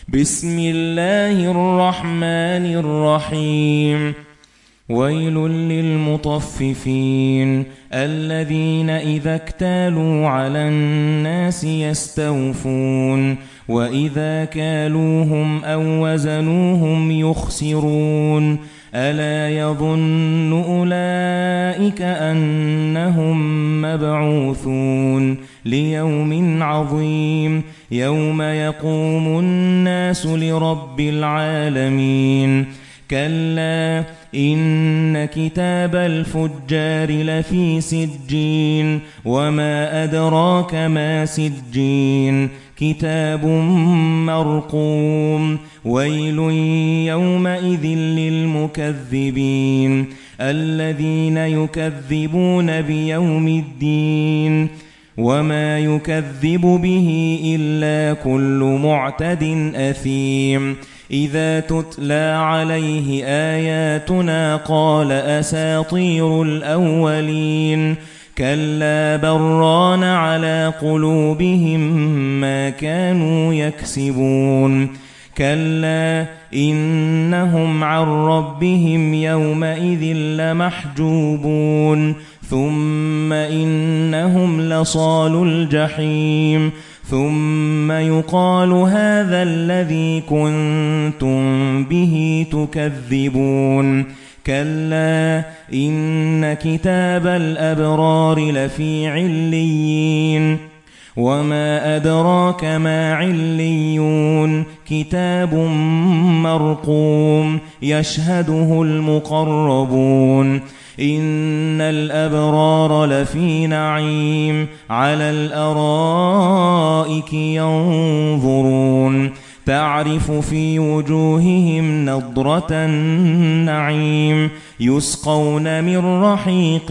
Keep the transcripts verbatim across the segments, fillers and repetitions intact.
بسم الله الرحمن الرحيم ويل للمطففين الذين إذا اكتالوا على الناس يستوفون وإذا كالوهم أو وزنوهم يخسرون ألا يظن أولئك أنهم مبعوثون ليوم عظيم يوم يقوم الناس لرب العالمين كلا إن كتاب الفجار لفي سجين وما أدراك ما سجين كتاب مرقوم ويل يومئذ للمكذبين الذين يكذبون بيوم الدين وما يكذب به إلا كل معتد أثيم إذا تتلى عليه آياتنا قال أساطير الأولين كلا بران على قلوبهم ما كانوا يكسبون كلا إنهم عن ربهم يومئذ لمحجوبون ثم إنهم لصالو الجحيم ثم يقال هذا الذي كنتم به تكذبون كلا إن كتاب الأبرار لفي عليين وما أدراك ما عليون كتاب مرقوم يشهده المقربون إن الأبرار لفي نعيم على الأرائك ينظرون تعرف في وجوههم نضرة النعيم يسقون من رحيق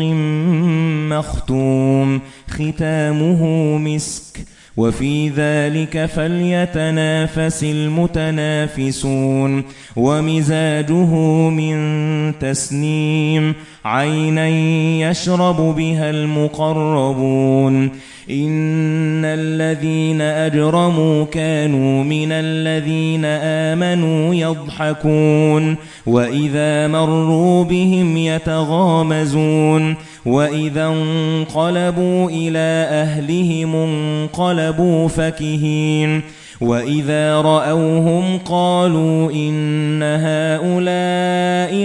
مختوم ختامه مسك وفي ذلك فليتنافس المتنافسون ومزاجه من تسنيم عينا يشرب بها المقربون إن الذين أجرموا كانوا من الذين آمنوا يضحكون وإذا مروا بهم يتغامزون وإذا انقلبوا إلى أهلهم انقلبوا فكهين وإذا رأوهم قالوا إن هؤلاء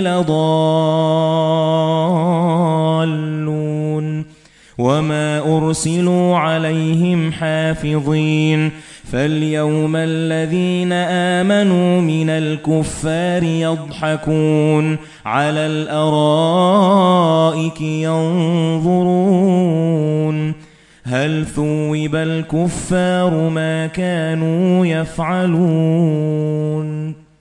لضالون وما أرسلوا عليهم حافظين فاليوم الذين آمنوا من الكفار يضحكون على الأرائك ينظرون هل ثوب الكفار ما كانوا يفعلون